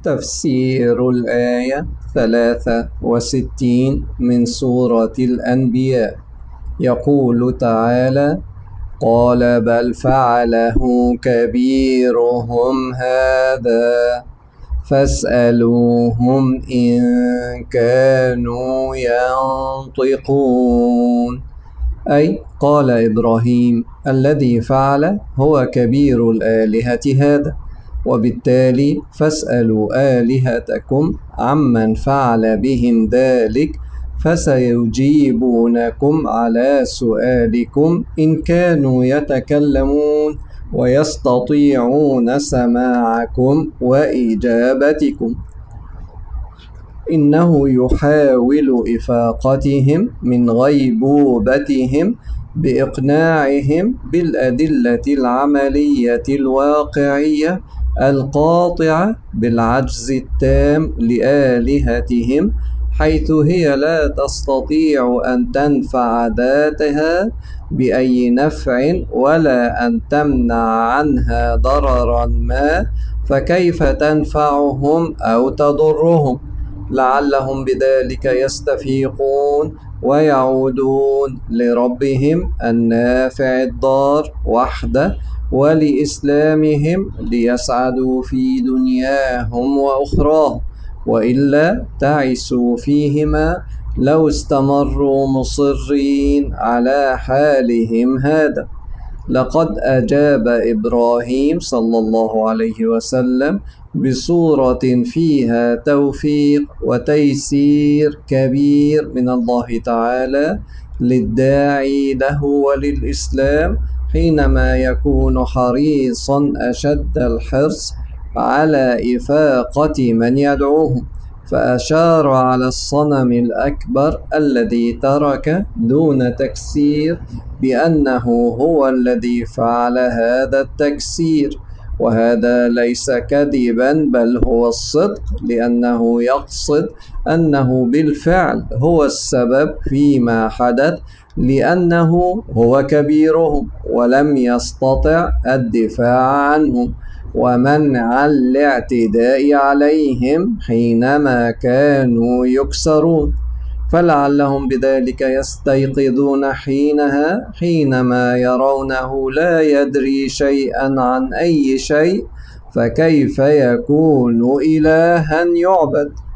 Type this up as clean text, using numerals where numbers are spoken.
تفسير الآية 63 من سورة الأنبياء. يقول تعالى: قال بل فعله كبيرهم هذا فاسألوهم إن كانوا ينطقون. أي قال إبراهيم الذي فعل هو كبير الآلهة هذا، وبالتالي فاسألوا آلهتكم عمن فعل بهم ذلك فسيجيبونكم على سؤالكم إن كانوا يتكلمون ويستطيعون سماعكم وإجابتكم. إنه يحاول إفاقتهم من غيبوبتهم بإقناعهم بالأدلة العملية الواقعية القاطعة بالعجز التام لآلهتهم، حيث هي لا تستطيع أن تنفع ذاتها بأي نفع ولا أن تمنع عنها ضررا ما، فكيف تنفعهم أو تضرهم؟ لعلهم بذلك يستفيقون ويعودون لربهم النافع الضار وحده ولإسلامهم ليسعدوا في دنياهم وأخراهم، وإلا تعسوا فيهما لو استمروا مصرين على حالهم هذا. لقد أجاب إبراهيم صلى الله عليه وسلم بصورة فيها توفيق وتيسير كبير من الله تعالى للداعي له وللإسلام، حينما يكون حريصا أشد الحرص على إفاقة من يدعوهم، فأشار على الصنم الأكبر الذي ترك دون تكسير بأنه هو الذي فعل هذا التكسير، وهذا ليس كذبا بل هو الصدق، لأنه يقصد أنه بالفعل هو السبب فيما حدث، لأنه هو كبيرهم ولم يستطع الدفاع عنهم ومنع الاعتداء عليهم حينما كانوا يكسرون، فلعلهم بذلك يستيقظون حينما يرونه لا يدري شيئا عن أي شيء، فكيف يكون إلها يعبد؟